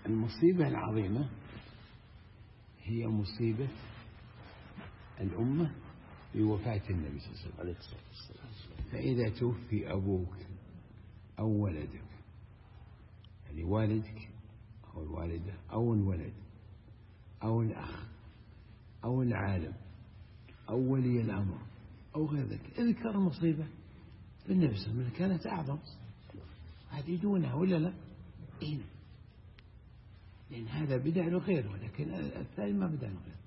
المصيبة العظيمة هي مصيبة الأمة بوفاة النبي صلى الله عليه وسلم. فإذا توفي أبوك أو ولدك، يعني والدك أو الوالدة أو الولد أو الأخ أو العالم أو ولي الأمر أو غير ذلك، اذكر المصيبة بالنبي صلى الله عليه وسلم كانت أعظم، هذه دونها ولا لا؟ إيه، لأن هذا بدع غيره، لكن الثاني ما بدع غيره.